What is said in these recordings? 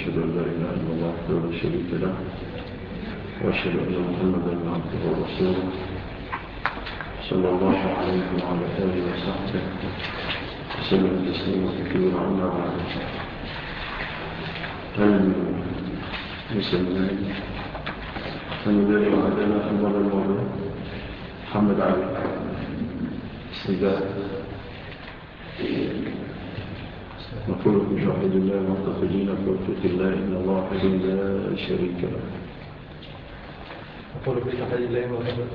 وأشهد أن لا إله إلا الله وحده لا شريك له وأشهد أن محمدا عبده ورسوله صلى الله عليه وعلى آله وصحبه وسلم تسليما كثيرا. أما بعد، المسلمين الذي وعدنا في المرة الماضية محمد علي السيدات نقول بجوحد الله المعتقدين بتوفيق الله إن الله وحده لا شريك له. نقول في توحيد الله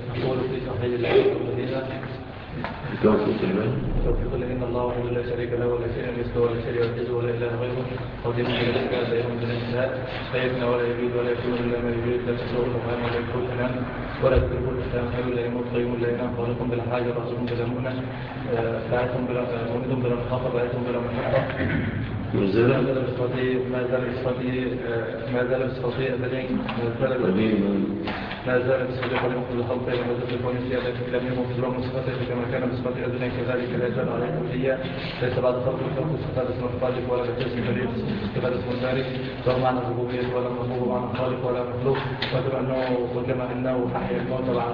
بتوفيق الله إن الله وحده لا شريك له ولا شيء مثله ولا شيء يعجزه ولا إله غيره قديم من الأشياء دائما من الانتهاء لا يفنى ولا يبيد ولا يكون إلا ما يريد لا تسوء الأفهام ولا يكون الأنام ولا تدرك الإسلام حي لا يموت قيوم لا ينام خالق بلا حاجة رسول بلا مؤنة باعثهم بلا مؤمن بلا مخاطر باعثهم بلا محطة ما زال بصفته أبدين ما زال بصفته قديم كل خلق وما زال بكون سيادة لم يكن في الوقت صفته كما كان بصفته أبدين كذلك لا يزال عليه كلية ليس بعد خلق الخلق صفات اسم الخالق ولا بتسم فريق صفات اسم الباري لا معنى الربوبية ولا مخلوق معنى خالق ولا مخلوق وكما أنه أحيا الموت بعد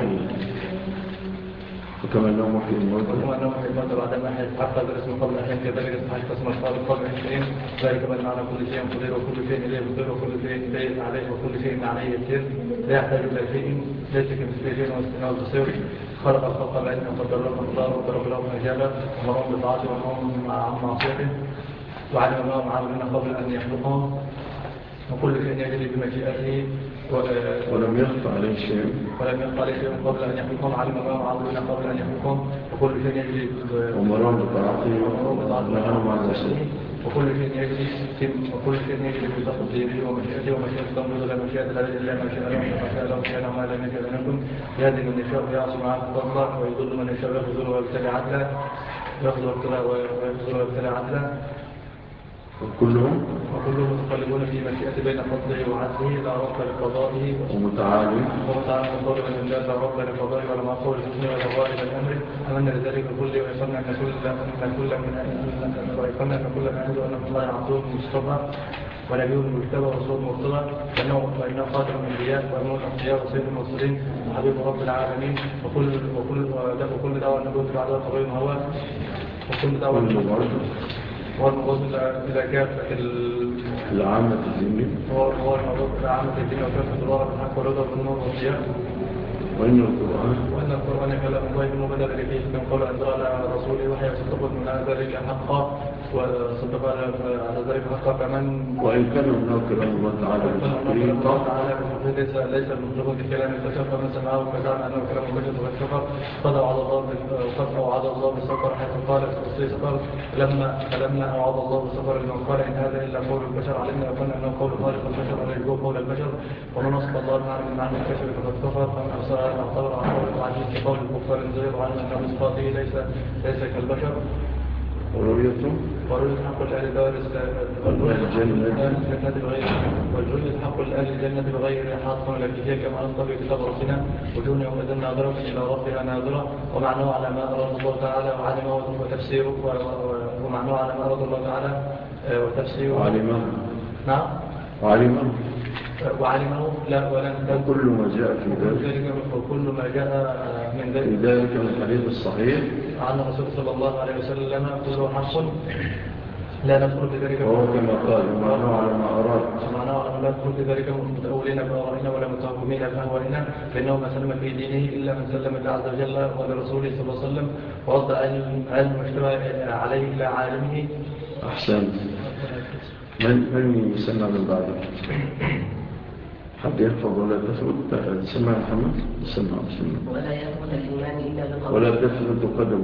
وكما أنه محيي الموت بعد ما حيث حتى بالاسم قبل أحيان كذلك حيث اسم الخالق قبل أحيان ذلك بأن على كل شيء قدير وكل شيء إليه قدير وكل شيء إليه عليه وكل شيء عليه يسير لا يحتاج إلى شيء ليس كمثله شيء واستناد بصير خلق الخلق بعلمه وقدر له مقداره وضرب له مجاله ومرهم بطاعته ومرهم عن معصيته وعلم ما عملنا قبل أن يخلقهم وكل شيء يجري بمشيئته ولم يخفى عليه شيء قبل أن يحكم علم ما معلومين قبل أن يحكم وكل شيء يجري ومرام بطاعته ونهى مع المسلمين وكل شيء يجري بتقديره ومشيئته ومشيئته تنظر إلى مشيئة لا إلا ما شاء له وما شاء له كان وما لم يشاء لم يكن يهدي من يشاء ويعصم عنه فضلا ويضل من يشاء ويخذل ويبتلع عدلا وكلهم متقلبون في مشيئة بين فضله وعدله لا رب لقضائه ومتعالي قول من الله لا رب لقضائه ولا معقول الحكم ولا غائب الأمر أمنا لذلك كله ويقلنا أن كل ما عنده أن الله يعطوه مصطفى ونبيه المجتبى ورسول مرتضى وإنه خاتم الأنبياء وأمون الأنبياء وسيد المرسلين وحبيب رب العالمين وكل دعوة النبوة بعدها قضية هو وكل دعوة والموضوع إلى كافة العامة الدينية هو الموضوع إلى عامة الدين وكافة الورق الحق والرضا والنور والضياء وإن القرآن كلام الله المبدل لكي من قول أنزل على رسوله وحي صدق من ذلك حقا وصدق على ذلك حقا كمان وإن كان هناك كلام الله تعالى ليس المطلوب بكلام البشر فمن سمعه فكان أنه كلام البشر والكفر قد أوعد الله بالسفر حيث قال السفر فلما أوعد الله بالسفر لمن قال إن هذا إلا قول البشر علمنا وكان أنه قول خالق البشر ولا يجوه قول البشر ومن نصف الله من معنى الكشف فقد كفر فمن اعتبر عن قول العزيز كقول الكفار الزير وعلم أن بصفاته ليس كالبشر ورؤيته حق الآل دار الجنة بغير حاط ولا كتاب كما أنطق كتاب ربنا وجون يومئذ ناظرة إلى ربها ناظرة ومعناه على ما أراد الله تعالى وعلمه وتفسيره ومعناه على ما أراد الله تعالى وتفسيره وعلمه نعم وعلمه لا ولن وكل ما جاء في ذلك وكل ما جاء من ذلك من الحديث الصحيح عن الرسول صلى الله عليه وسلم كله حق لا ندخل في ذلك وهو كما قال ومعناه على ما أراد لا ندخل في ذلك متأولين بأورائنا ولا متهمين بأهوائنا فإنه ما سلم في دينه إلا من سلم الله عز وجل ولرسوله صلى الله عليه وسلم ورد علم مجتمع عليه إلى عالمه أحسن من يسمى من بعده حد يحفظ ولا تثبت سمع محمد سمع ولا يثبت الإيمان إلا بقدر ولا تثبت قدم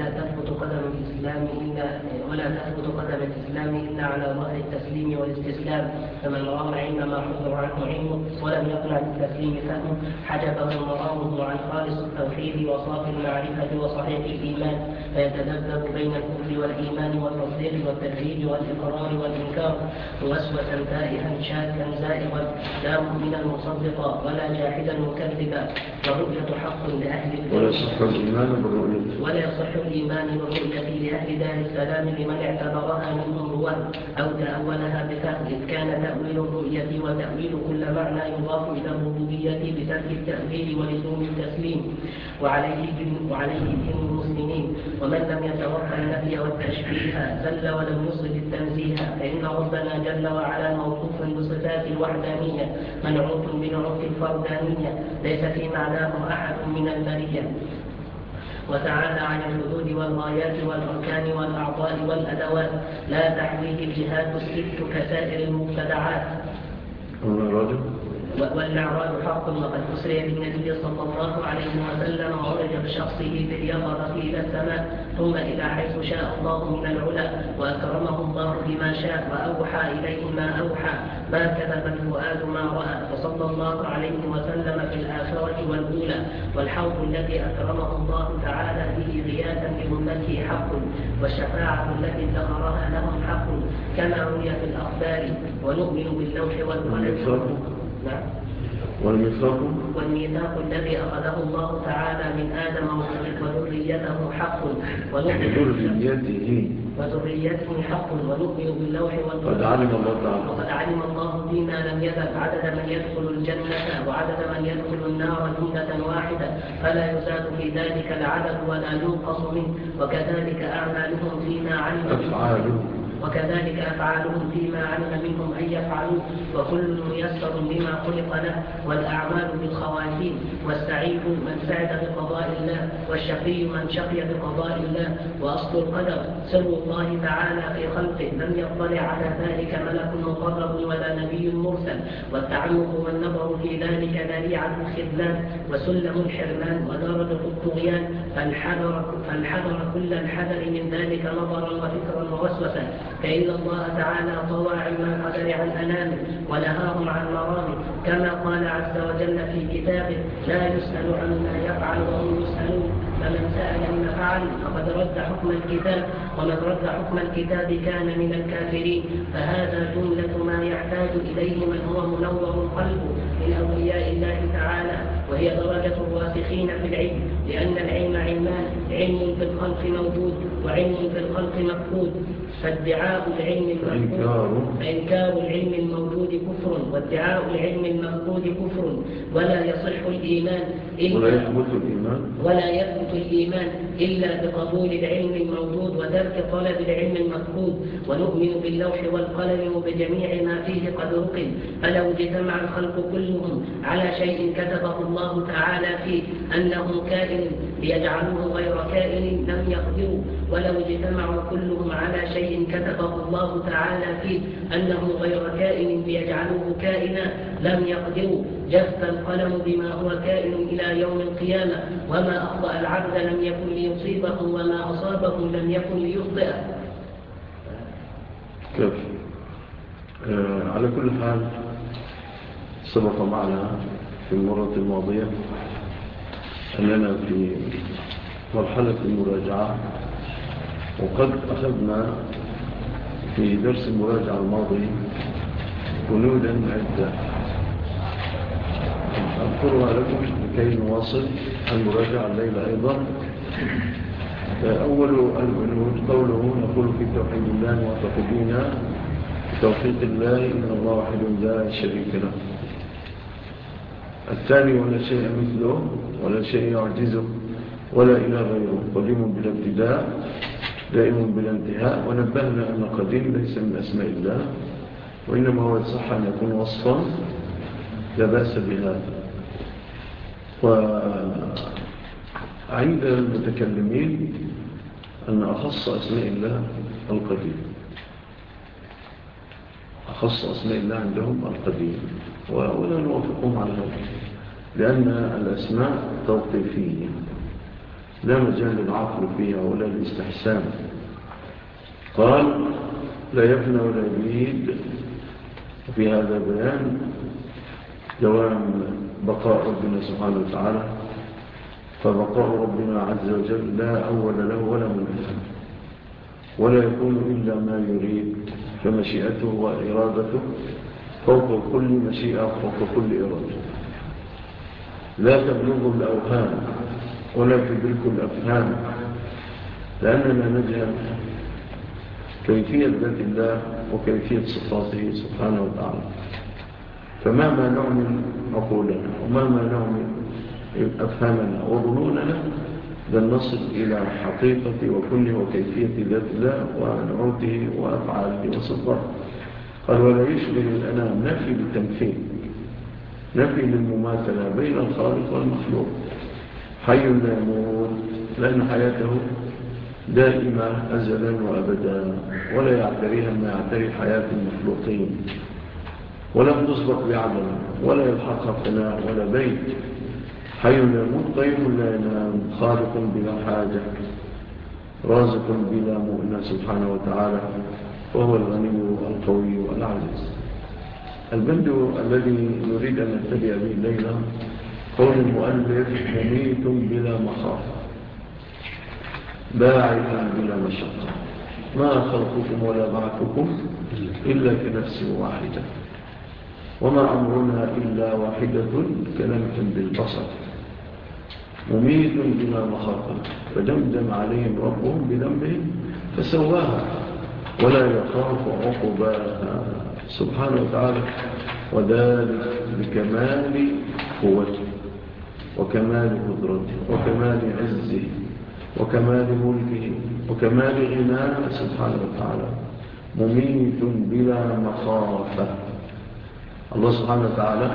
الإسلام إلا على ظهر التسليم والاستسلام فمن رام علم ما حضر عنه علمه ولم يقنع بالتسليم فهمه حجبه مرامه عن خالص التوحيد وصافي المعرفة وصحيح الإيمان فيتذبذب بين الكفر والإيمان والتصديق والتكذيب والإقرار والإنكار موسوسا تائها شاكا زائغا لا مؤمنا مصدقا ولا جاحدا مكذبا، والرؤية حق لأهل ولا يصح الإيمان بالرؤية ولا يصح الإيمان بالرؤية لأهل دار السلام لمن اعتبرها منهم رواه أو تأولها بفهم، إذ كان تأويل الرؤية وتأويل كل معنى يضاف إلى الربوبية بترك التأويل ولزوم التسليم، وعليه دين المسلمين. ومن لم يتوفى النفي والتشبيه زل ولم يصل التنزيه، فإن ربنا جل وعلا موصوف بصفات الوحدانية منعوت بنعوت الفردانية ليس في معناه أحد من البرية، وتعالى عن الحدود والغايات والأركان والأعضاء والأدوات لا تحويه الجهات الست كسائر المبتدعات. والمعراج حق، وقد أسري بالنبي صلى الله عليه وسلم وعرج بشخصه باليقظة إلى السماء ثم إلى حيث شاء الله من العلا، وأكرمه الله بما شاء وأوحى إليه ما أوحى، ما كذب الفؤاد ما رأى، وصلى الله عليه وسلم في الآخرة والأولى. والحوض الذي أكرمه الله تعالى به غياثا لأمته حق، والشفاعة التي ادخرها لهم حق كما روي في الأخبار. ونؤمن باللوح والقلم. والميثاق الذي أخذه الله تعالى من آدم وذريته حق، وذريته حق، ونؤمن باللوح والقلم. وقد علم الله فيما لم يزل عدد من يدخل الجنة وعدد من يدخل النار جملة واحدة، فلا يزاد في ذلك العدد ولا ينقص منه، وكذلك أفعالهم فيما علم منهم أن يفعلوا، وكل ميسر لما خلق له، والأعمال بالخواتيم. والسعيد من سعد بقضاء الله، والشقي من شقي بقضاء الله. وأصل القدر سر الله تعالى في خلقه، لم يطلع على ذلك ملك مقرب ولا نبي مرسل، والتعمق والنظر في ذلك ذريعة الخذلان وسلم الحرمان ودرجة الطغيان، فالحذر كل الحذر من ذلك نظرا وفكرا ووسوسا، فإن الله تعالى طوى علم القدر عن أنامه ونهاهم عن مرامه، كما قال عز وجل في كتابه: لا يسأل عما يفعل وهم يسألون، فمن سأل لما فعل فقد رد حكم الكتاب، ومن رد حكم الكتاب كان من الكافرين. فهذا جملة ما يحتاج إليه من هو منور قلبه من أولياء الله تعالى، وهي درجة الراسخين في العلم، لأن العلم علمان: علم في الخلق موجود وعلم في الخلق مفقود، فإنكار العلم الموجود كفر، وادعاء العلم المفقود كفر، ولا يصح الإيمان ولا يثبت الإيمان إلا بقبول العلم الموجود وترك طلب العلم المفقود. ونؤمن باللوح والقلم وبجميع ما فيه قد رقم، فلو اجتمع الخلق كلهم على شيء كتبه الله تعالى فيه أنه كائن ليجعلوه غير كائن لم يقدروا، ولو اجتمعوا كلهم على شيء كتبه الله تعالى فيه أنه غير كائن ليجعلوه كائنا لم يقدروا. جف القلم بما هو كائن إلى يوم القيامة، وما أخطأ العبد لم يكن ليصيبه، وما أصابه لم يكن ليخطئه. كيف؟ على كل حال سبق معنا في المرة الماضية أننا في مرحلة المراجعة، وقد أخذنا في درس المراجعة الماضي بنودا عدة أذكرها لكم لكي نواصل المراجعة الليلة أيضا. أول البنود قوله: نقول في توحيد الله معتقدين بتوفيق الله إن الله واحد لا شريك له. الثاني: ولا شيء مثله ولا شيء يعجزه ولا إله غيره، قديم بلا ابتداء دائم بلا انتهاء. ونبهنا أن قديم ليس من أسماء الله، وإنما هو يصح أن يكون وصفا لا بأس بهذا. وعند المتكلمين أن أخص أسماء الله القديم، أخص أسماء الله عندهم القديم، ولا نوافقهم على هذا، لأن الأسماء توقيفية لا مجال للعقل فيها ولا للاستحسان. قال: لا يفنى ولا يبيد، وفي هذا بيان دوام بقاء ربنا سبحانه وتعالى، فبقاء ربنا عز وجل لا أول له ولا منتهى، ولا يكون إلا ما يريد، فمشيئته وإرادته فوق كل مشيئة، فوق كل إرادة. لا تبلغ الأوهام ولا تدرك الأفهام، لأننا نجهل كيفية ذات الله وكيفية صفاته سبحانه وتعالى. فمهما نعمل عقولنا ومهما نعمل أفهامنا وظنوننا لن نصل إلى حقيقة وكل وكيفية ذات الله ونعوته وأفعاله وصفاته. قال ولا يشبه الأنام نفي بالتمثيل، نفي للمماثلة بين الخالق والمخلوق. حي لا يموت، لأن حياته دائمة أزلا وأبدا، ولا يعتريها ما يعتري حياة المخلوقين، ولم تسبق بعدم ولا يلحقها فناء ولا بيت. حي لا يموت، قيوم لا ينام، خالق بلا حاجة، رازق بلا مؤنة سبحانه وتعالى، وهو الغني القوي العزيز. البند الذي نريد أن نتبع به الليلة قول المؤلف مميت بلا مخافة، باعث بلا مشقة، ما خلقكم ولا بعثكم إلا كنفس واحدة، وما أمرنا إلا واحدة كلمح بالبصر. مميت بلا مخافة، فدمدم عليهم ربهم بذنبهم فسواها ولا يخاف عقباها سبحانه وتعالى، وذلك بكمال قوته وكمال قدرته وكمال عزه وكمال ملكه وكمال غناه سبحانه وتعالى. مميت بلا مخافة. الله سبحانه وتعالى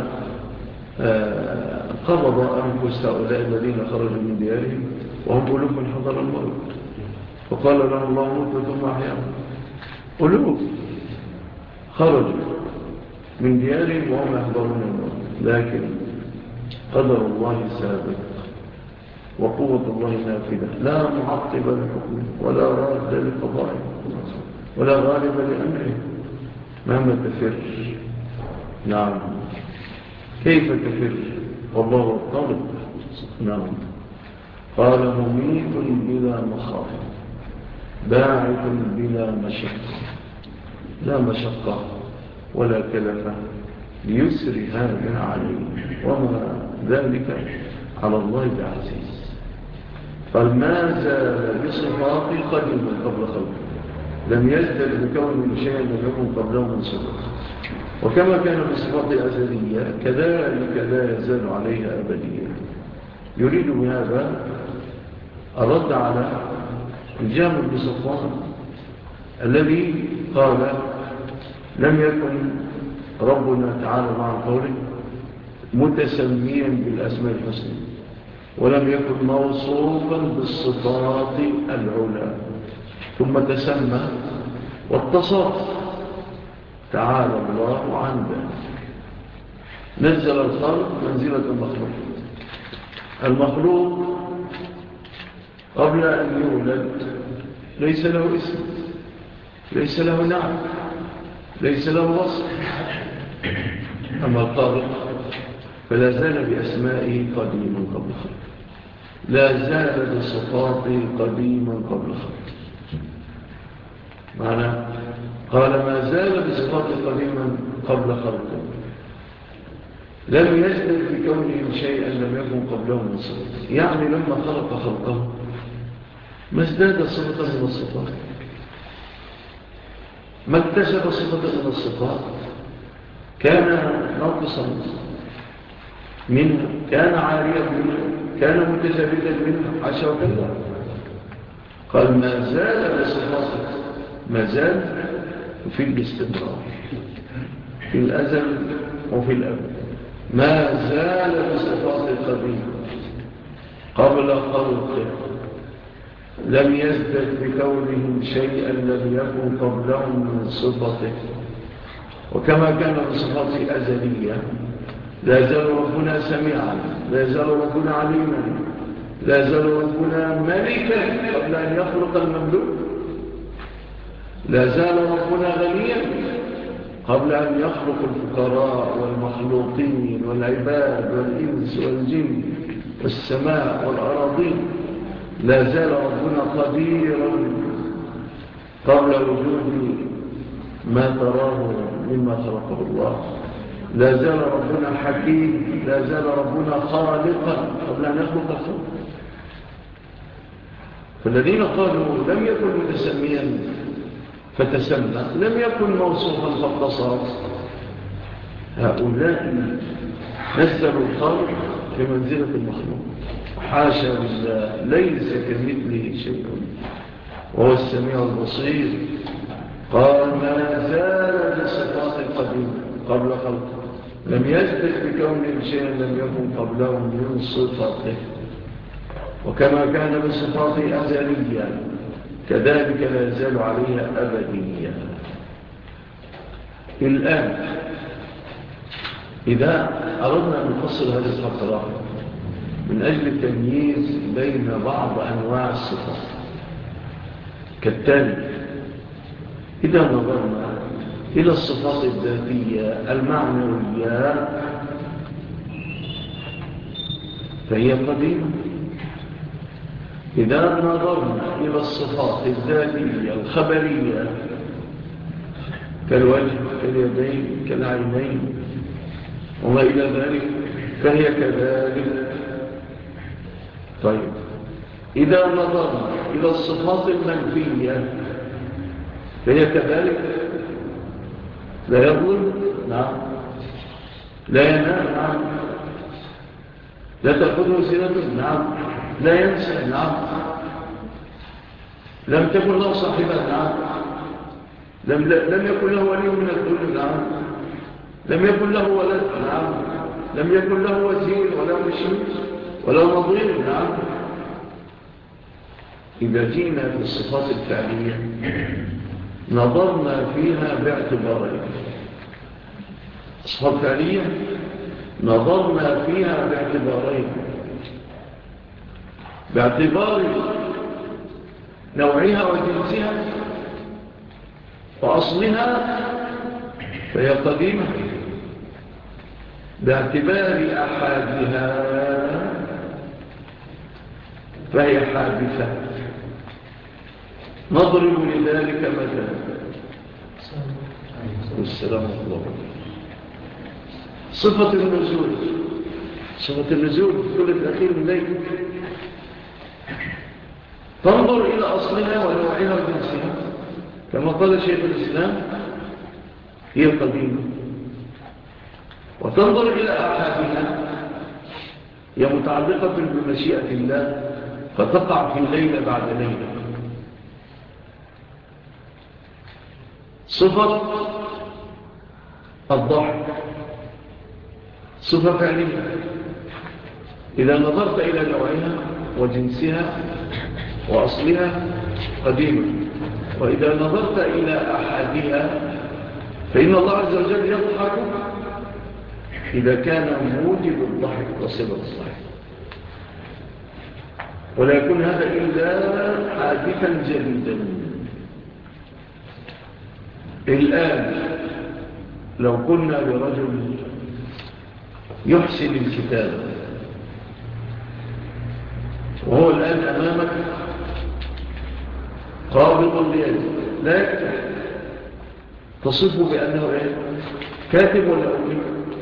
قبض أنفس هؤلاء الذين خرجوا من ديارهم وهم ألوف حضر الموت، وقال لهم الله موت ثم أحياهم. ألوف خرجوا من ديارهم وهم يحضرون الموت، لكن قدر الله سابق وقوة الله نافذة، لا معقب لحكمه ولا راد لقضائه ولا غالب لأمره. مهما تفر، نعم، كيف تفر والله الطالب؟ نعم. قال مميت بلا مخافة، باعث بلا مشقة، لا مشقة ولا كلفة ليسر هذا عليه، وما ذلك على الله بعزيز. قال ما زال بصفاته قديما قبل خلقه، لم يزدل بكون شيئا لم يكن قبله من صفاته، وكما كان بصفاته أزلية كذلك لا يزال عليها أبديا. يريد بهذا الرد على الجامع بن صفوان الذي قال لم يكن ربنا تعالى مع قوله متسميا بالأسماء الحسنى، ولم يكن موصوفا بالصفات العلى، ثم تسمى واتصف. تعالى الله عن ذلك. نزل الخلق منزلة المخلوق. المخلوق قبل أن يولد ليس له اسم، ليس له نعم، ليس له وصف. أما الخالق فلا زال بأسمائه قديما قبل خلق، لا زال بصفاته قديما قبل خلق. معنى قال ما زال بصفاته قديما قبل خلقه، لم يزدد بكونه شيئا لم يكن قبله من صفاته. يعني لما خلق خلقه ما ازداد صفة من الصفات، ما اكتسب صفة من الصفات، كان ناقصا منها، كان عاريا منها، كان متزبدا منها، حاشا وكلا. قال ما زال بصفاته، ما زال في الاستمرار في الأزل وفي الأبد، ما زال بصفاته القديمة قبل خلقه، لم يزدد بكونهم شيئا لم يكن قبلهم من صفته. وكما كان بصفاته أزلية، لا زال ربنا سميعا، لا زال ربنا عليما، لا زال ربنا ملكا قبل أن يخلق المملوك، لا زال ربنا غنيا قبل أن يخلق الفقراء والمخلوقين والعباد والإنس والجن والسماء والأراضين، لا زال ربنا قديرا قبل وجود ما تراه مما خلقه الله. لا زال ربنا حكيم، لا زال ربنا خالقا قبل أن يخلق الخلق. فالذين قالوا لم يكن متسميا فتسمى، لم يكن موصوفا فاتصل، هؤلاء نزلوا الخالق في منزلة المخلوق. حاشا لله، ليس كمثله شيء وهو السميع البصير. قال ما زال بصفات القديم قبل خلقه، لم يثبت بكون شيء لم يكن قبله من صفاته، وكما كان بصفاته أزليا كذلك لا يزال عليها أبديا. الآن إذا أردنا أن نفصل هذه الفقرة من أجل التمييز بين بعض أنواع الصفات كالتالي: إذا نظرنا إلى الصفات الذاتية المعنوية فهي قديمة. إذا نظرنا إلى الصفات الذاتية الخبرية كالوجه كاليدين كالعينين وما إلى ذلك فهي كذلك. طيب إذا نظرنا إلى الصفات المنفية فهي كذلك: لا يظلم، نعم، لا ينام، نعم، لا تأخذه سنة، نعم، لا ينسى، نعم، لم تكن له صاحبة، نعم، لم يكن له ولي من الذل، نعم، لم يكن له ولد، نعم، لم يكن له وزير ولا مشير ولا نظير، نعم. إذا جينا في الصفات الفعلية نظرنا فيها باعتبارين: الصفات الفعلية نظرنا فيها باعتبار نوعها وجنسها وأصلها فهي قديمة، باعتبار أحادها فهي حادثة. نضرب لذلك مثلا والسلام عليكم. صفة النزول في الثلث الأخير من الليل، تنظر إلى أصلها ونوعها وجنسها كما قال شيخ الإسلام هي قديمة، وتنظر إلى أحادها هي متعلقة بمشيئة الله فتقع في ليلة بعد ليلة. صفة الضحك صفة فعلية، إذا نظرت إلى نوعها وجنسها وأصلها قديمة، وإذا نظرت إلى أحدها فإن الله عز وجل يضحك إذا كان موجب الضحك وسبب الضحك، ولا يكون هذا إلا حادثا جديدا. الآن لو قلنا لرجل يحسن الكتابة وهو الآن أمامك قابض ليده لا يكتب، تصفه بأنه إيه؟ كاتب ولا أمي؟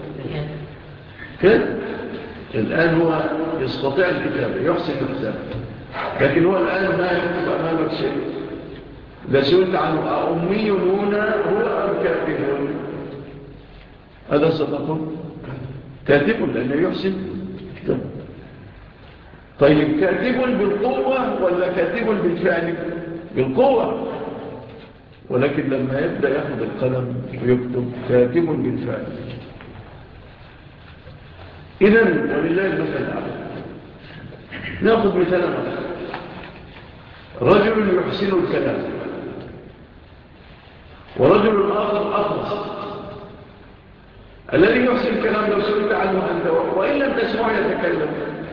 كاتب. الآن هو يستطيع الكتابة يحسن الكتابة، لكن هو الآن ما يكتب أمامك شيء. إذا سئلت عنه أمي هنا هو أم كاتب؟ هذا ستقول كاتب لأنه يحسن كتابة. طيب كاتب بالقوة ولا كاتب بالفعل؟ بالقوة، ولكن لما يبدأ يأخذ القلم ويكتب كاتب بالفعل. إذن ولله المثل الأعلى. نأخذ مثال آخر: رجل يحسن الكلام ورجل آخر أخلص. الذي يحسن الكلام لو سئلت عنه أنت وإن لم تسمع يتكلم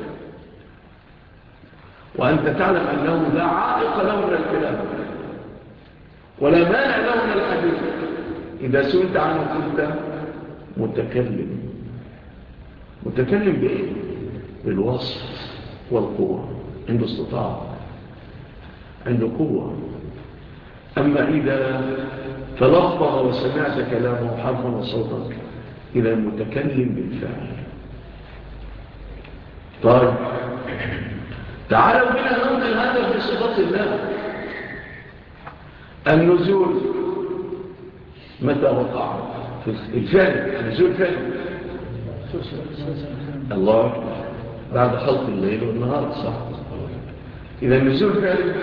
وأنت تعلم أنه لا عائق له من الكلام ولا مانع له من الحديث، إذا سئلت عنه كنت متكلم بإيه؟ بالوصف والقوة، عنده استطاعة، عنده قوة. أما إذا تلفظ وسمعت كلامه حرفا وصوتا إلى المتكلم بالفعل. طيب تعالوا بنا ننقل هذا في صفات الله. النزول متى وقع؟ الفعل، النزول فعل الله بعد خلق الليل والنهار، صح؟ إذا النزول فعل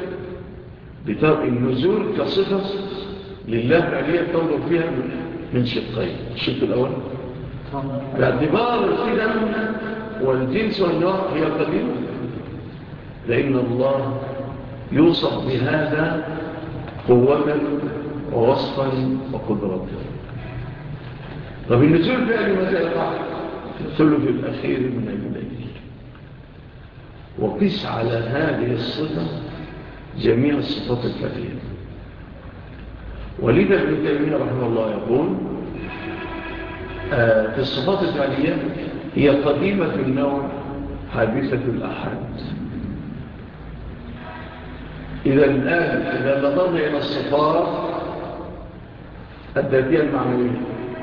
النزول كصفة لله فعلية تنظر فيها من شقين. الشق الأول باعتبار القدم والجنس والنوع هي قديمة، لأن الله يوصف بهذا قوة ووصفا وقدرة. طب النزول فعلي متى يقع؟ في الثلث الأخير من الليل. وقس على هذه الصفة جميع الصفات الفعلية. ولذا ابن تيمية رحمه الله يقول في الصفات الفعلية هي قديمة النوع حادثة الأحد. إذا الآن إذا نظرنا إلى الصفات الذاتية المعنوية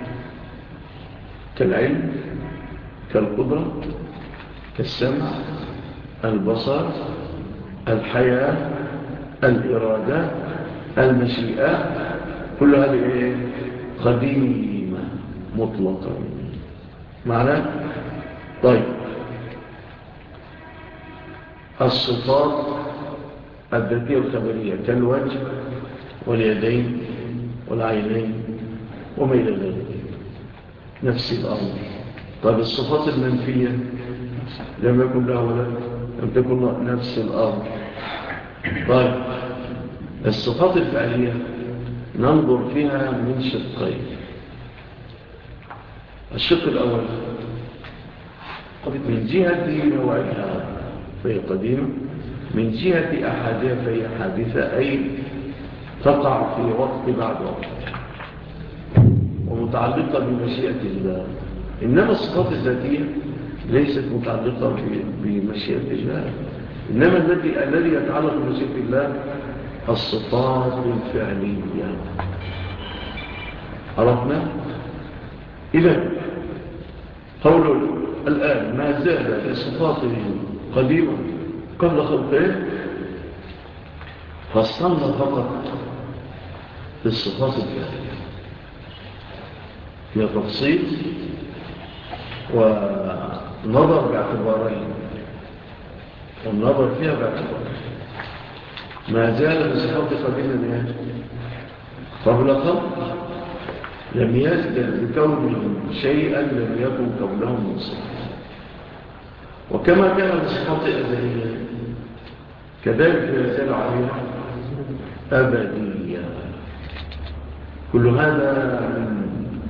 كالعلم، كالقدرة، كالسمع، البصر، الحياة، الإرادة، المشيئة، كل هذه قديمة مطلقة معنى. طيب الصفات الذاتية الخبرية كالوجه واليدين والعينين وما إلى ذلك نفس الأمر. طيب الصفات المنفية لم يكن له ولد، لم تكن نفس الأمر. طيب الصفات الفعلية ننظر فيها من شقين. الشق الأول من جهة نوعها فهي قديمة، من جهة أحدها فهي حادثة، أي تقع في وقت بعد وقت ومتعلقة بمشيئة الله. إنما الصفات الذاتية ليست متعلقة بمشيئة الله، إنما الذي يتعلق بمشيئة الله الصفات الفعلية. عرفنا؟ إذن قول الآن ما زال بصفاته قديمة قبل خلقه، فصلنا فقط بالصفات الفعلية فيها تفصيل ونظر باعتبارين، والنظر فيها باعتبارين. ما زال بصفات قديمة قبل خلق لم يزدل بكونه شيئا لم يكن قبله من صفات، وكما كان بصفات أزلية كذلك يزال عليها أبدية. كل هذا من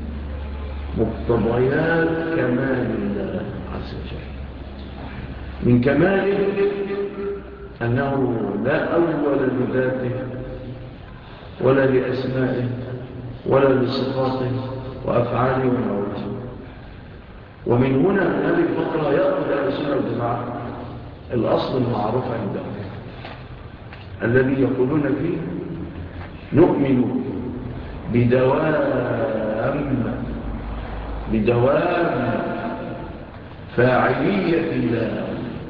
مقتضيات كمال الله عز وجل. من كماله أنه لا أول لذاته ولا لأسمائه ولا لصفاته وأفعاله ومواته. ومن هنا هذه الفقرة يأخذ أهل السنة والجماعة الأصل المعروف عندهم الذي يقولون فيه نؤمن بدوام فاعلية الله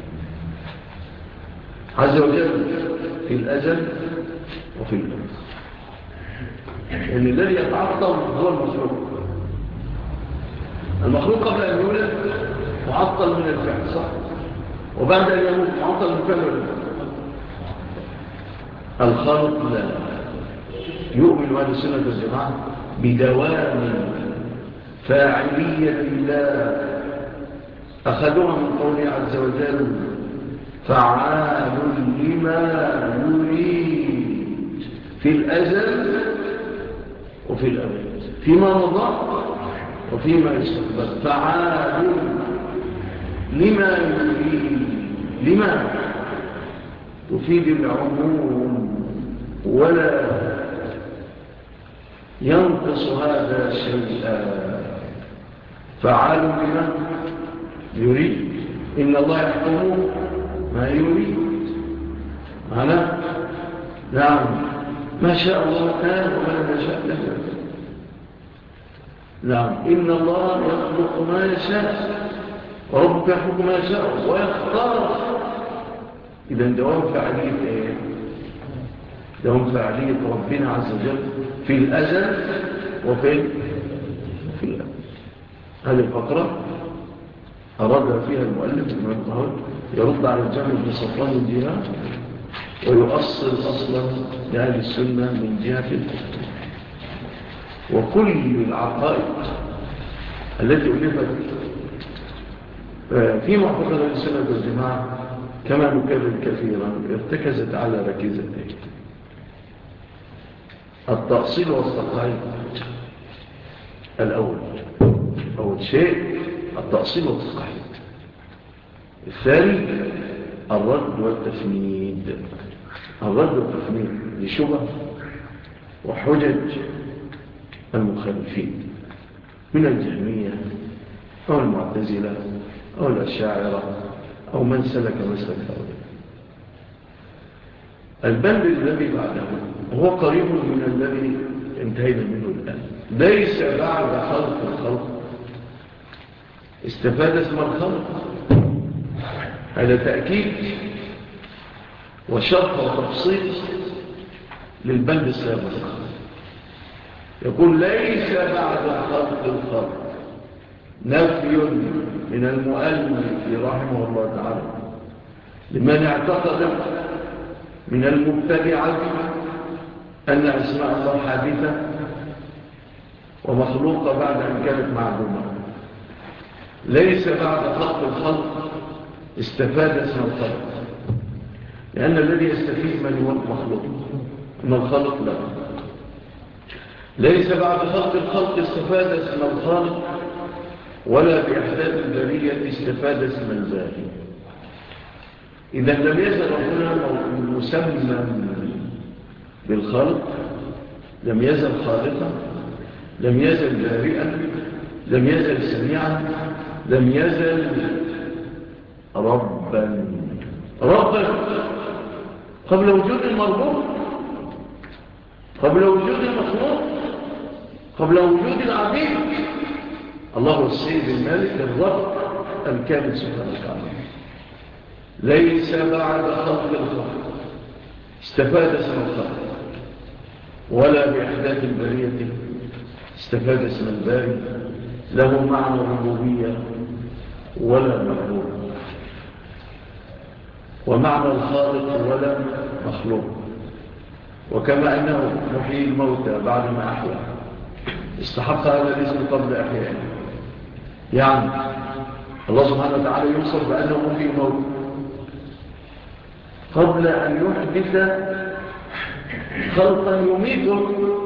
عز وجل في الأزل وفي الأبد. يعني الذي يتعطل هو المخلوق. المخلوق قبل أن يولد معطل من الفعل، صح؟ وبعد أن يموت معطل من الفعل. الخلق لا. يؤمن أهل السنة والجماعة بدوام فاعلية الله، أخذوها من قوله عز وجل فعال لما يريد في الأزل وفي الأبد، فيما مضى وفيما يستقبل. فعال لما يريد، لما تفيد العموم ولا ينقص هذا شيئا. فعال لما يريد، إن الله يحكم ما يريد. معنى نعم ما شاء الله كان وما لم يشاء لم يكن. نعم، إن الله يخلق ما يشاء وربك يخلق ما يشاء ويختار. إذا دوام فعلية إيه؟ دوام فعلية ربنا عز وجل في الأزل وفي الأبد. هذه الفقرة أراد فيها المؤلف ابن الطهر يرد على الجامع بن صفوان الجهاد ويؤصل أصلا لأهل السنة من جهة الكفر. وكل العقائد التي ألفت في معتقد أهل السنة والجماعة كما نكرر كثيرا ارتكزت على ركيزتين: التأصيل والتقعيد. أول شيء التأصيل والتقعيد. الثاني الرد والتفنيد. الرد والتفنيد لشبه وحجج المخالفين من الجهمية أو المعتزلة أو الأشاعرة أو من سلك مسلك هؤلاء. البند الذي بعده هو قريب من الذي انتهينا منه الآن. ليس بعد خلق الخلق استفاد اسم الخلق. هذا تأكيد وشرح وتفصيل للبند السابق. يقول ليس بعد خلق الخلق. نفي من المؤلف رحمه الله تعالى لمن اعتقد من المبتدعة أن أسماء الله حادثة ومخلوقة بعد أن كانت معلومة. ليس بعد خلق الخلق استفاد اسم الخلق، لأن الذي يستفيد من هو المخلوق، أما الخلق لا. ليس بعد خلق الخلق استفاد اسم الخالق، ولا بإحداث البرية استفاد اسم الباري. إذا لم يزل هنا مسمى بالخلق، لم يزل خالقا، لم يزل بارئا، لم يزل سميعا، لم يزل ربا قبل وجود المربوط، قبل وجود المخلوق، قبل وجود العبيد. الله هو السيد المالك الرب الكامل سبحانه وتعالى. ليس بعد خلق الخلق استفاد اسم الخلق، ولا بإحداث البرية استفاد اسم الباري. له معنى الربوبية ولا مربوب، ومعنى الخالق ولا مخلوق. وكما أنه محيي الموتى بعد ما أحيا استحق هذا الاسم قبل أحيائه. يعني الله سبحانه وتعالى يوصف بأنه محيي الموتى قبل أن يحدث خلقا يميته،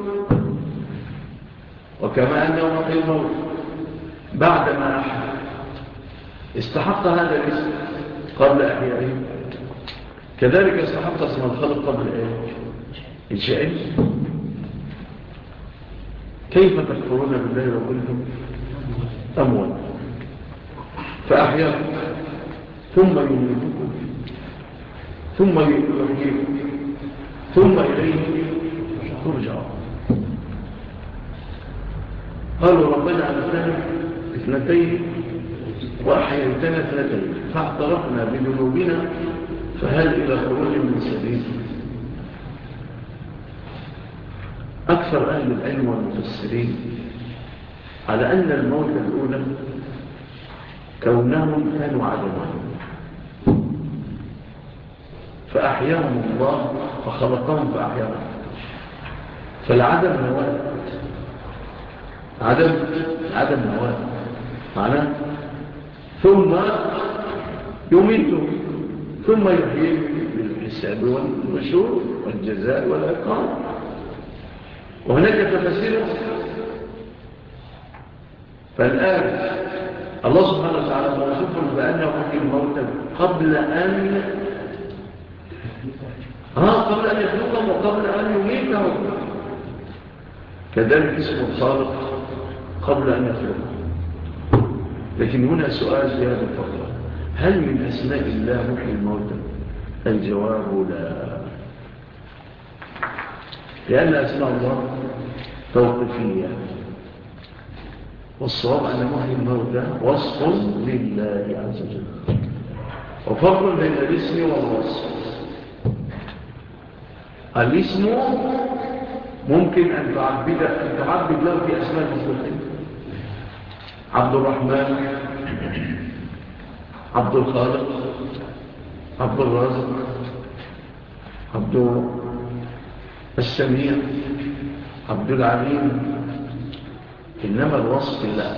وكما أنه محيي الموتى بعد ما أحيا استحق هذا الاسم قبل أحيائه. كذلك استحق اسم الخلق قبل إنشائه. كيف تكفرون بالله وكنتم أموات فأحياكم ثم يميتكم ثم يحييكم ثم إليه ترجعون. قالوا ربنا أمتنا اثنتين وأحييتنا اثنتين فاعترفنا بذنوبنا فهل إلى خروج من سبيل. أكثر أهل العلم والمفسرين على أن الموت الأولى كونهم كانوا عدما فأحياهم الله فخلقهم فأحياهم. فالعدم نواة، عدم نواة معناه ثم يميته ثم يحييه بالحساب والنشور والجزاء والعقاب. وهناك تفسير. فالآن الله سبحانه وتعالى موصوف بأنه محيي الموتى قبل أن يخلقهم وقبل أن يميتهم. كذلك اسم الخالق قبل أن يخلقهم. لكن هنا سؤال في هذا الفقرة: هل من أسماء الله محيي الموتى؟ الجواب لا، لأن أسماء الله توقيفية والصواب أن محيي الموتى وصف لله عز وجل، وفرق بين الاسم والوصف. الاسم ممكن أن تعبد له في أسماء المخلوقين، عبد الرحمن، عبد الخالق، عبد الرازق، عبد السميع، عبد العليم. إنما الوصف لا.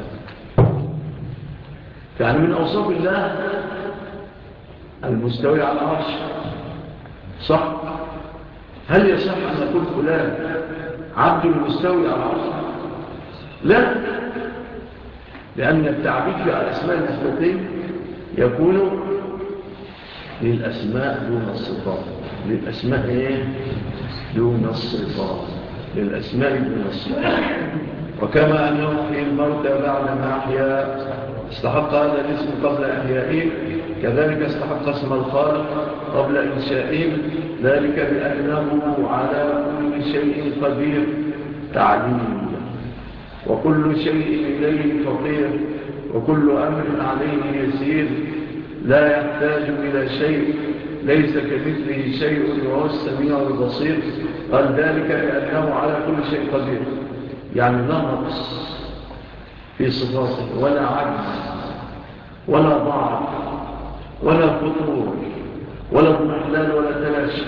يعني من أوصاف الله المستوي على العرش، صح؟ هل يصح أن نقول فلان عبد المستوي على العرش؟ لا، لأن التعبيد في أسماء المخلوقين يكون للأسماء دون الصفات. للأسماء إيه؟ دون الصفات. للأسماء دون الصفات. وكما أنه في الموت بعدما أحيا استحق هذا الاسم قبل إحيائه، كذلك استحق اسم الخالق قبل إنشائه، ذلك بأنه على كل شيء قدير تعليم، وكل شيء إليه فقير، وكل أمر عليه يسير، لا يحتاج إلى شيء، ليس كمثله شيء وهو السميع البصير. قال ذلك بأنه على كل شيء قدير، يعني لا نقص في صفاته ولا عجز ولا ضعف ولا فتور ولا اضمحلال ولا تلاشى.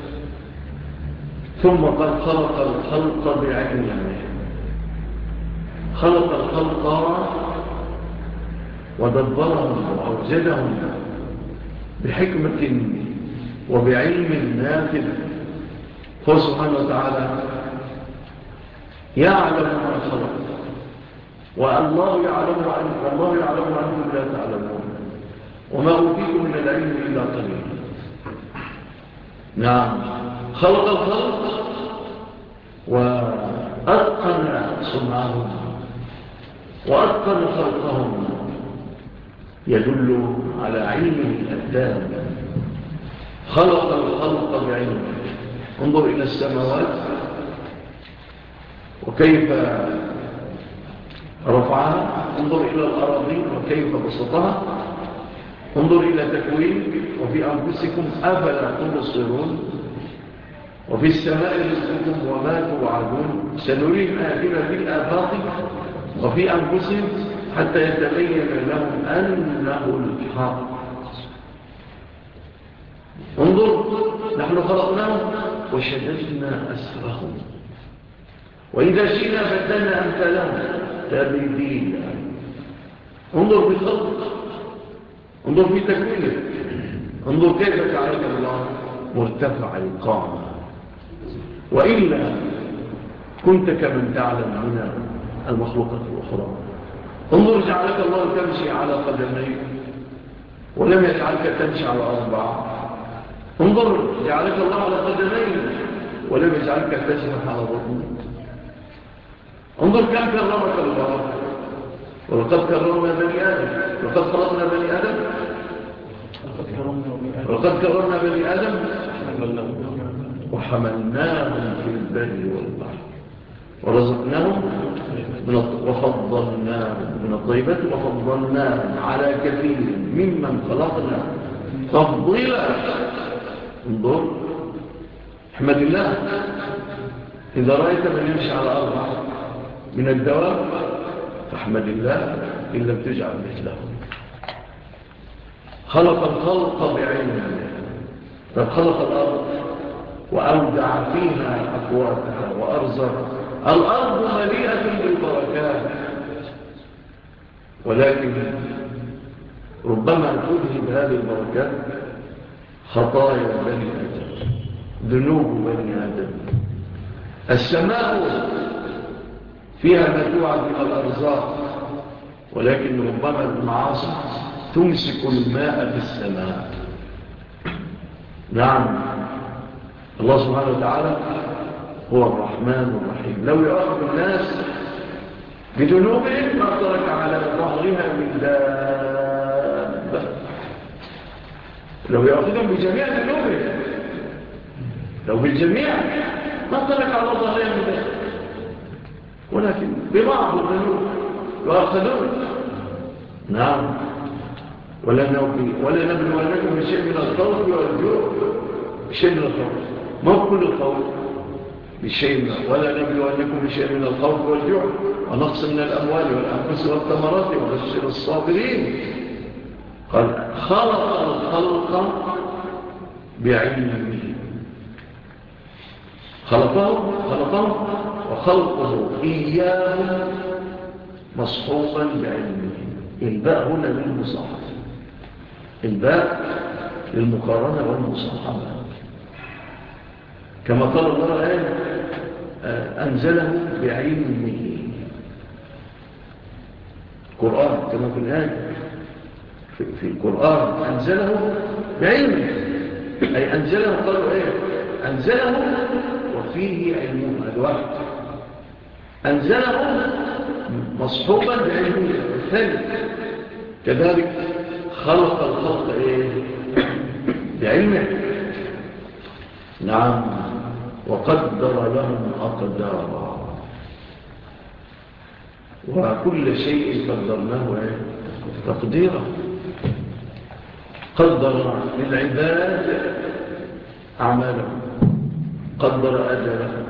ثم قد خلق الخلق بعلمه، خلق الخلق ودبرهم وأوجدهم بحكمة وبعلم نافذ. هو سبحانه وتعالى يعلم ما خلق، والله يعلم وأنتم لا تعلمون، وما أوتيكم من العلم إلا قليل. نعم، خلق الخلق وأتقن صنعهم وأتقن خلقهم، يدل على علمه الأتام. خلق الخلق بعلمه. انظر إلى السماوات وكيف رفعها، انظر إلى الأراضين وكيف بسطها، انظر إلى تكوين وفي أنفسكم أفلا تبصرون، وفي السماء رزقكم وما توعدون، سنريهم آياتنا في الآفاق وفي أنفسهم حتى يتبين لهم أنه الحق. انظر، نحن خلقناهم وشددنا أسرهم، وإذا شئنا بدلنا أمثالهم تبديلا. انظر في الخلق، انظر في تكوينه، انظر كيف جعلك الله مرتفع القامة، وإلا كنت كمن تعلم من المخلوقات الأخرى. انظر، جعلك الله تمشي على قدميك ولم يجعلك تمشي على أربعة. انظر، جعلك الله على قدميك ولم يجعلك تسبح على بطنك. انظر كم كرمك الله، ولقد كرمنا بني آدم، لقد خلقنا بني آدم، ولقد كرمنا بني آدم وحملناهم في البر والبحر ورزقناهم وفضلناهم من الطيبات وفضلناهم على كثير ممن خلقنا تفضيلا. انظر، احمد الله إذا رأيت من يمشي على أربع من الدواب فاحمد الله إن لم تجعل مثله. خلق الخلق بعلمه، قد خلق الأرض وأودع فيها أقواتها وأرزقها. الأرض مليئة بالبركات، ولكن ربما تذهب هذه البركات خطايا بني آدم، ذنوب بني آدم. السماء فيها ما توعد من الأرزاق، ولكن ربما المعاصي تمسك الماء في السماء. نعم، الله سبحانه وتعالى هو الرحمن الرحيم. لو يؤاخذ الناس بذنوبهم ما ترك على ظهرها من دابة. لو يؤاخذهم بجميع ذنوبهم، لو بالجميع ما ترك على ظهرها من دابة، ولكن ببعض الذنوب وآخذون. نعم. ولا نبلونكم بشيء من الخوف والجوع. بشيء من الخوف، ما كل الخوف، بشيء ولا نبلونكم بشيء من الخوف والجوع ونقص من الأموال والأنفس والثمرات وبشر الصابرين. قال خلق الخلق بعلمه، خلقه وخلقه إياه مصحوبا بعلمه. الباء هنا للمصاحبة، الباء للمقارنة والمصاحبة، كما قال الله أنزله بعلمه. القرآن كما في الآية في القرآن أنزله بعلمه، أي أنزله، قالوا أنزله وفيه علمه. هذا واحد أنزله مصحوبا بعلمه. الثاني كذلك خلق الخلق بعلمه. نعم. وقدر لهم أقدارا وكل شيء قدرناه تقديرا. قدر للعباد أعمالهم، قدر أجلهم،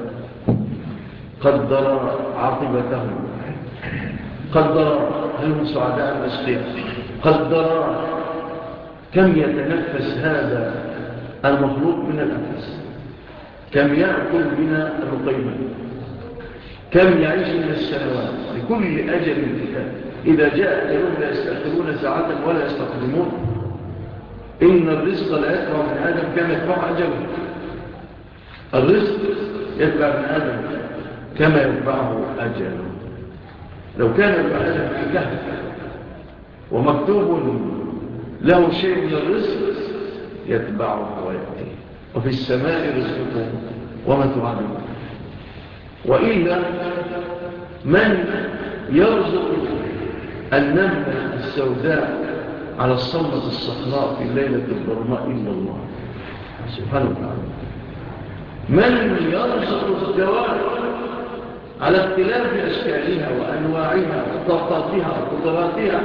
قدر عاقبتهم، قدر هل هم سعداء الأشقياء، قدر كم يتنفس هذا المخلوق من الأنفس، كم يأكل من الرقيمة، كم يعيش من السنوات، لكل أجل كتاب. إذا جاء أجلهم لا يستأخرون ساعة ولا يستقدمون. إن الرزق لا يتبع من آدم كما يتبع أجله. الرزق يتبع من آدم كما يتبعه أجله. لو كان ابن آدم في كهف ومكتوب له شيء من الرزق يتبعه ويأتيه، وفي السماء رزقكم وما توعدون. وإلا من يرزق النملة السوداء على الصمة الصحراء في الليلة الظلماء إلا الله سبحانه وتعالى. من يرزق الدواب على اختلاف أشكالها وأنواعها وطاقاتها وقدراتها.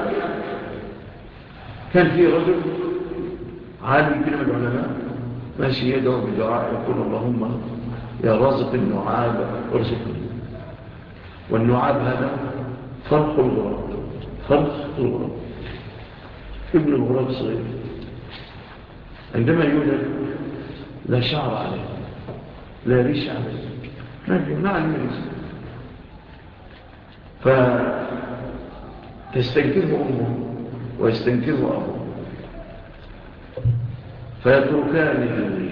كان في رجل عالم كلمة العلماء ماشي يدعو بدعاء يقول اللهم يا رازق النعاب ارزقني. والنعاب هذا فرخ الغراب، فرخ الغراب، ابن الغراب صغير عندما يولد لا شعر عليه لا ريش عليه، ما عليه ريش، فتستنكره أمه ويستنكره أبوه فيتركانه.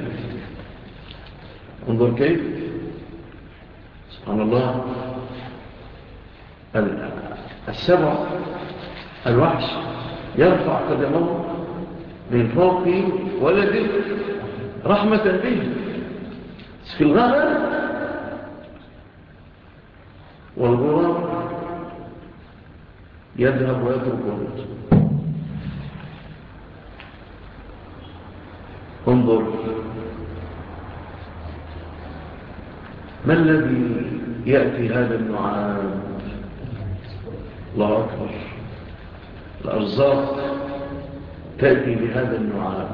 انظر كيف سبحان الله. السبع الوحش يرفع قدمه من فوق ولده رحمة به في الغابة، والغراب يذهب ويترك ولده. انظر ما الذي يأتي هذا النعام؟ الله أكبر. الأرزاق تأتي بهذا النعام.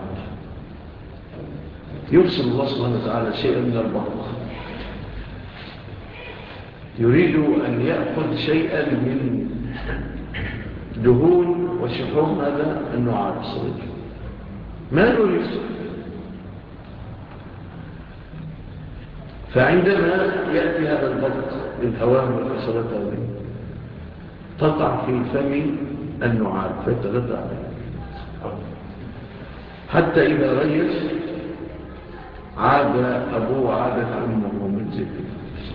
يرسل الله سبحانه وتعالى شيئا من البحر، يريد أن يأخذ شيئا من دهون وشحوم هذا النعام الصغير، ما يريد. فعندما يأتي هذا البط للهوام والحشرات هذه تقع في فم النعام فيتغذى عليه حتى إذا ريش عاد أبوه عادت أمه من ذكره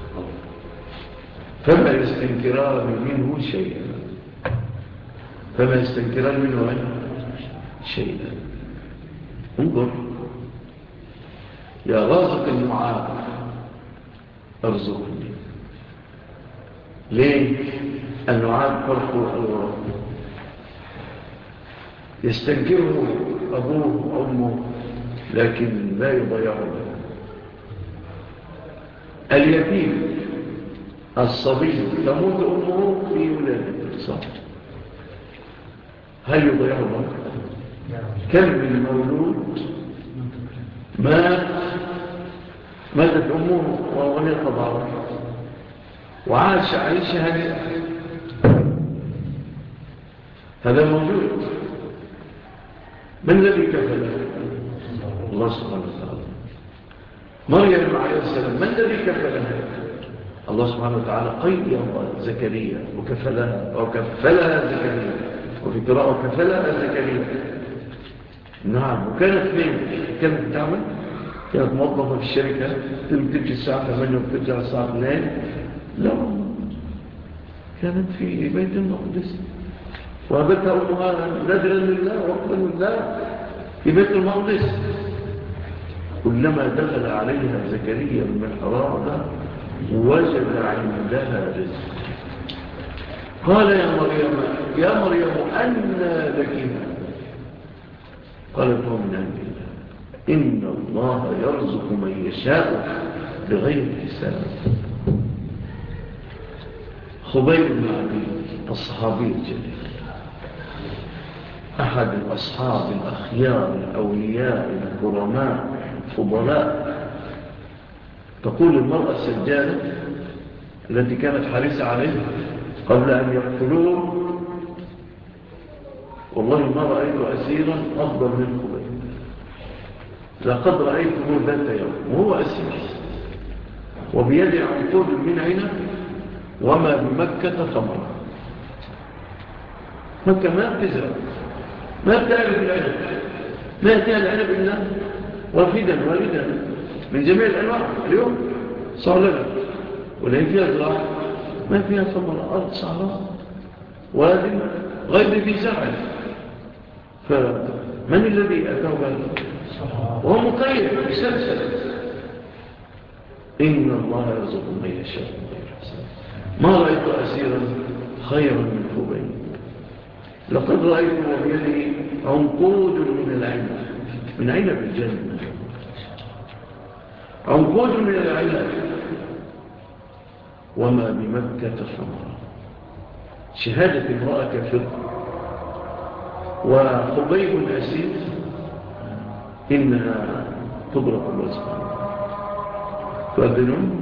فما يستنكران منه شيئا، فما يستنكران منه شيئا. انظر يا رازق النعام ارزقني. ليه؟ النعام فرق الغراب يستنكره أبوه وأمه لكن لا يضيعه. اليتيم الصبي تموت أمه في ولادته صح. هل يضيع الله؟ كم من مولود ماتت أمه وهي تضعه وعاش عيشها هنيئا. هذا موجود. من الذي كفله؟ الله سبحانه وتعالى. مريم عليه السلام من الذي كفلها؟ الله سبحانه وتعالى. قيد زكريا وكفلها زكريا، وفي قراءة وكفلها زكريا. نعم. وكانت فين؟ كانت تعمل، كانت موظفة في الشركة، تمشي الساعة 8 وترجع الساعة 2. لا، كانت في بيت المقدس وهبتها أمها نذرا لله وقفا لله في بيت المقدس. كلما دخل عليها زكريا المحراب وجد عندها رزق. قال يا مريم أنى لك هذا؟ قالت هو من عند الله، إن الله يرزق من يشاء بغير حساب. خبيب بن عدي الصحابي الجليل، أحد الأصحاب الأخيار الأولياء الكرماء الفضلاء. تقول المرأة السجانة التي كانت حريصة عليه قبل أن يقتلوه: والله ما رأيت أسيرا أفضل من خبيب، لقد رأيته ذات يوم وهو أسير وبيده عنقود من عنب وما بمكة ثمرة. مكة ما بتزرع، ما بتعرف العنب، ما يأتيها العنب إلا وافدا والدا من جميع الأنواع. اليوم صار لنا ولا فيها زراعة، ما فيها ثمرة، أرض صحراء وادي غير ذي زرع. فمن الذي أتاه هذا؟ وهو مقيد بسلسل. إن الله يرزق من يشاء بغير حساب. ما رأيت أسيرا خيرا من خبيب، لقد رأيت وبيدي عنقود من العنب، من عنب الجنة، عنقود من العنب وما بمكة ثمرة. شهادة امرأة كافرة وخبيب أسير، إنها قدرة الله سبحانه وتعالى. تؤذنون؟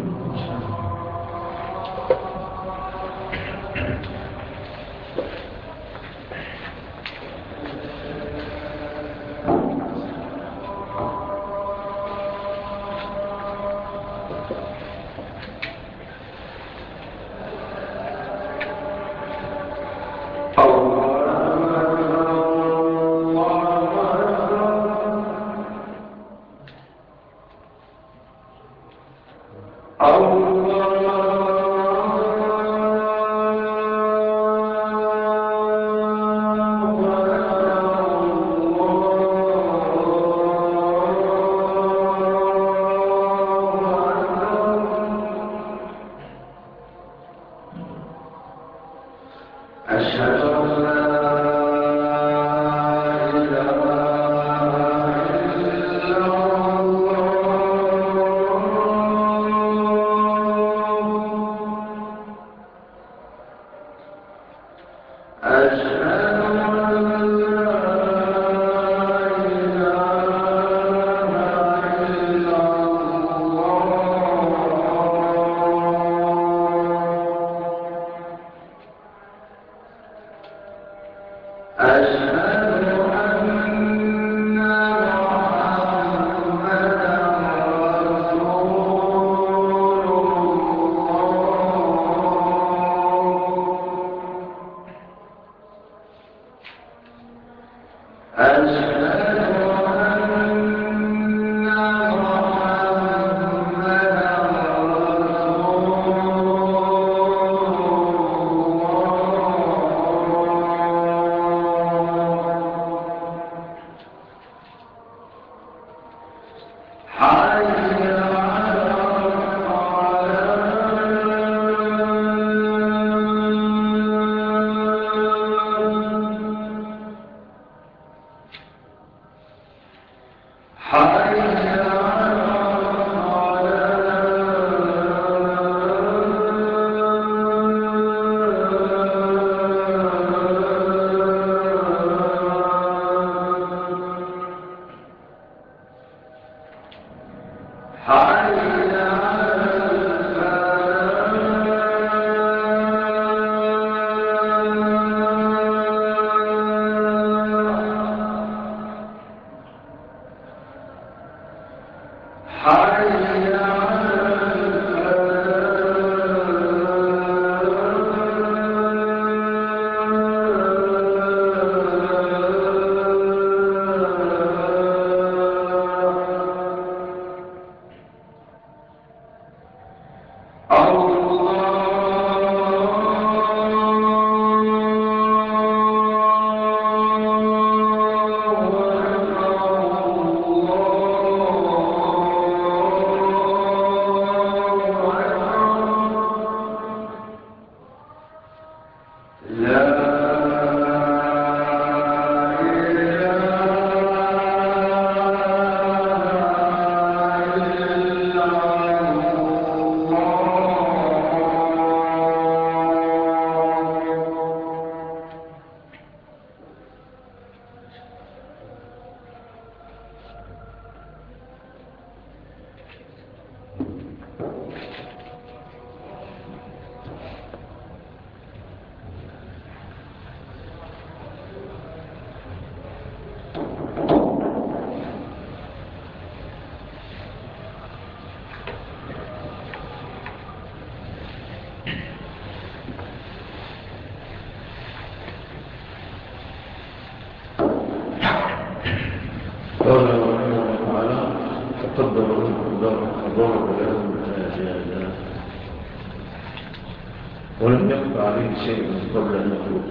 ولم يخفى عليه شيء قبل أن يخلق،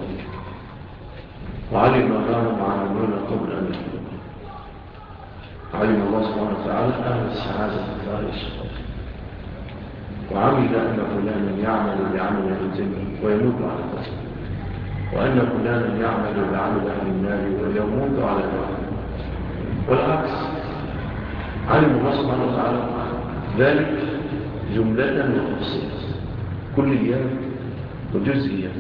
وعلم ما هم عاملون قبل أن يخلق. علم الله سبحانه وتعالى أهل السعادة في دار الشقاء، وعمل أن فلانا يعمل بعمل أهل الجنة ويموت على القصر، وأن فلانا يعمل بعمل أهل النار ويموت على النار، والعكس. علم الله سبحانه وتعالى ذلك جملة وتفصيلا، كليات وجزئيات.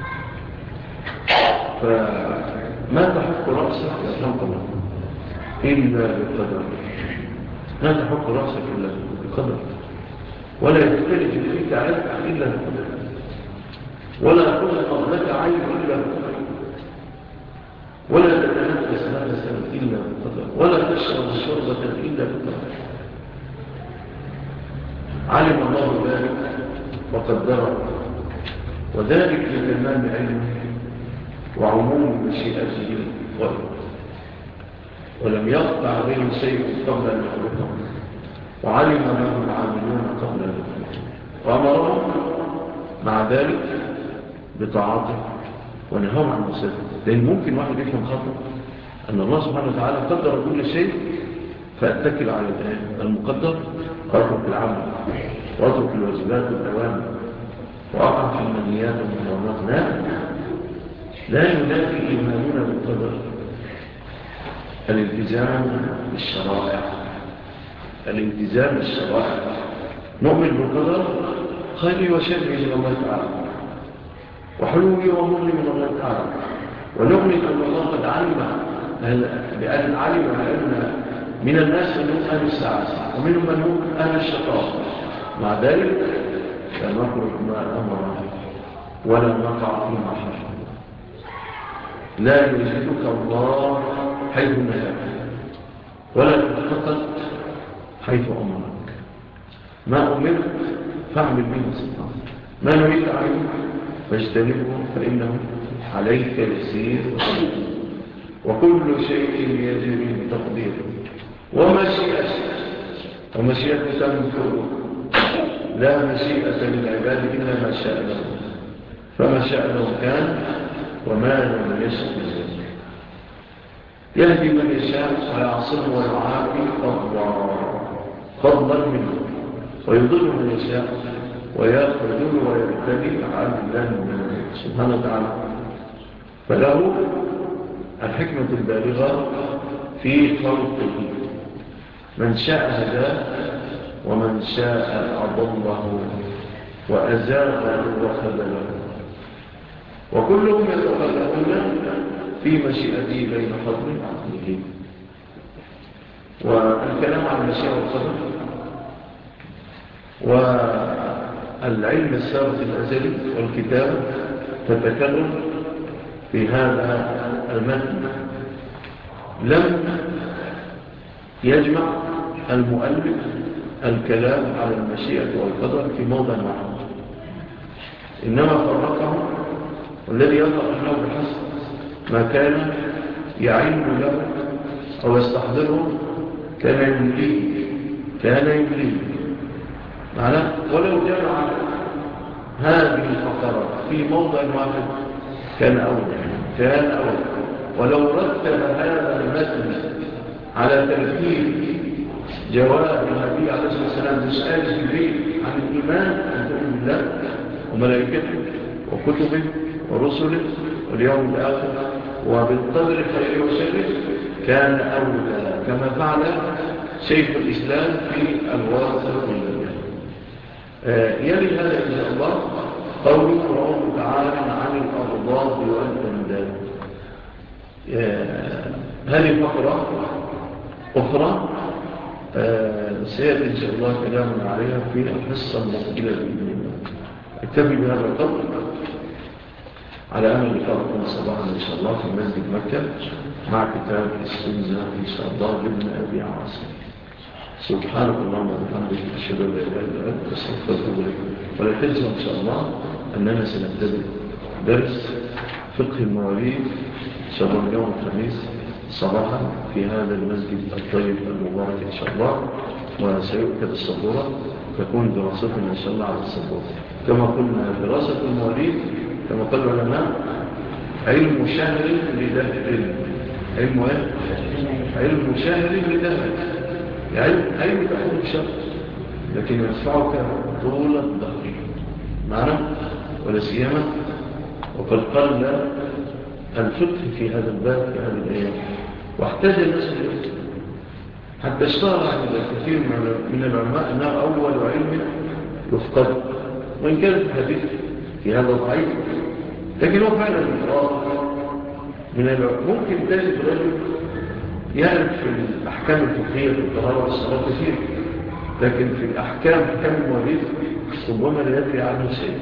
فما تحك رأسك يرحمك الله إلا بالقدر، ما تحك رأسك إلا بالقدر، ولا يختلج فيك عينك إلا بالقدر، ولا تغمض لك عين إلا بالقدر، ولا تتنفس نفسا إلا بالقدر، ولا تشرب شربة إلا بالقدر. علم الله ذلك وقدره، وذلك لتمام علمه وعموم مشيئته وإرادته، ولم يخفى عليه شيء قبل أن يخلقه، وعلم ما هم عاملون قبل أن يخلقه، وأمرهم مع ذلك بطاعته ونهاهم عن مسألة. لأن ممكن واحد يفهم خطأ أن الله سبحانه وتعالى قدر كل شيء فأتكل على المقدر، وأترك العمل وأترك الواجبات والأوامر وأقع في المنهيات والمحرمات. لا ينافي إيماننا بالقدر الالتزام بالشرائع، الالتزام بالشرائع. نؤمن بالقدر خير وشر من الله تعالى، وحلوه ومر من الله تعالى، ونؤمن أن الله قد علم بأن من الناس من هم أهل السعادة ومنهم من هم أهل الشقاء. مع ذلك لا نخرج ما أمر ولا نقع فيما حرم. لا يجدك الله حيث نهاك، ولا تتخطط حيث أمرك. ما أمرت فاعمل به استطاعت، ما نريد عليك فاجتنبه فإنه عليك يسير، وكل شيء يجري بتقديره ومشيئة تنفر. لا مشيئة للعباد إلا ما شاء له، فما شاء له كان وما لم يشاء يهدي من يشاء ويعصم ويعافي فضلا منه، ويضل من يشاء ويخذل ويبتلي عدلا منه سبحانه وتعالى. فله الحكمة البالغة في خلقه، من شاء هداه ومن شاء أضله وأزاغه وخذله، وكلهم يتخلقون في مشيئته بين فضل عقله. والكلام عن المشيئة والقدر والعلم السابق الأزلي والكتاب تتكرر في هذا المتن. لم يجمع المؤلف الكلام على المشيئة والقدر في موضع واحد، إنما فرقه، والذي يظهر أنه بحسب ما كان يعين له أو يستحضره كان يمليه معناه. ولو جمع هذه الفقرات في موضع واحد كان أول. ولو رتب هذا المتن على ترتيب جواب النبي عليه الصلاة والسلام بسؤال جبريل عن الإيمان أن تؤمن بالله وملائكته وكتبه ورسله واليوم الآخر وبالقدر خيره وشره كان أولى، كما فعل شيخ الإسلام في الواسطية. يلي هذا إن شاء الله قوله تعالى عن الأرضاء والأنداد. هذه فقرة أخرى سيأتي إن شاء الله كلامنا عليها في الحصة المقبلة بإذن الله. اكتفي بهذا القدر على أمل لقاءكم صباحا إن شاء الله في مسجد مكة مع كتاب السنة إن شاء الله لابن أبي عاصم. سبحانك اللهم وبحمدك أشهد أن لا إله إلا أنت أستغفرك وأتوب إليك. ولا تنسوا إن شاء الله أننا سنبتدئ درس فقه المواليد إن شاء الله يوم الخميس صباحا في هذا المسجد الطيب المبارك إن شاء الله، وسيؤكد الصبورة تكون دراستنا إن شاء الله على الصبورة. كما قلنا دراسة المواليد كما قال العلماء علم شهر لدهر. علم شهر لدهر، يعني علم تكون شهر لكن يدفعك طول الدهر معنا. ولا سيما وقد قل الفقه في هذا الباب في هذه الأيام، واحتاج الناس إليه حتى اشتهر عند كثير من العلماء أنه أول علم يفقد، وإن كان الحديث في هذا ضعيف، لكن هو فعلا من العلماء. ممكن تجد رجل يعرف في الأحكام الفقهية في الطهارة والصلاة كثير، لكن في الأحكام المواليد ربما لا يدري عنه شيء.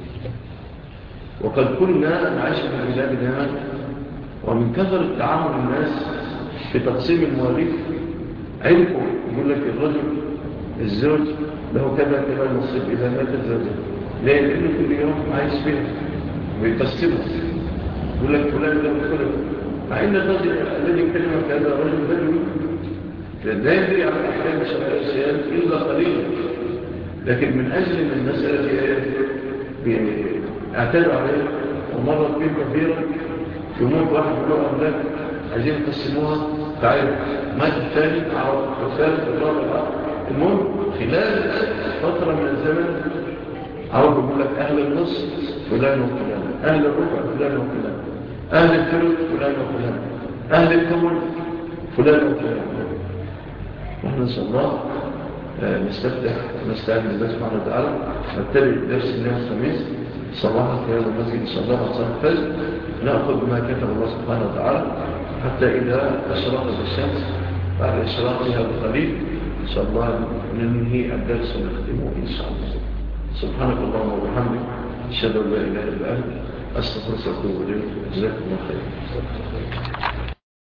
وقد كنا نعيش في بلادنا ومن كثر تعامل الناس في تقسيم المواليد عرفوا يقول لك الرجل الزوج له كذا نصيب إذا مات الزوجة، لأنه كل يوم عايش فيه ويقسمه، يقول لك فلان له كله، مع إن الرجل الذي يكلمك هذا رجل بدوي لا يدري عن أحكام الشرعية إلا قليلا، لكن من أجل من المسألة اعتدوا عليه ومرت به كثيرا، يموت واحد يقول أملاك عايزين يقسموها، تعالوا مات الثاني عرض والثالث والرابع. المهم خلال فترة من الزمن عرض يقول لك أهل النص فلان وفلان، أهل الربع فلان وفلان، أهل الثلث فلان وفلان، أهل الثمن فلان وفلان. ونحن إن شاء الله نستفتح ونستعد لله سبحانه وتعالى نبتدئ درس اليوم الخميس صباحا في هذا المسجد إن شاء الله عن صلاة الفجر، نأخذ ما كتب الله سبحانه وتعالى حتى إذا أشرقت الشمس بعد إشراقها بقليل إن شاء الله ننهي الدرس ونختمه إن شاء الله. سبحانك اللهم وبحمدك أشهد أن لا إله إلا أنت أستغفرك وأتوب إليك. جزاكم الله خير.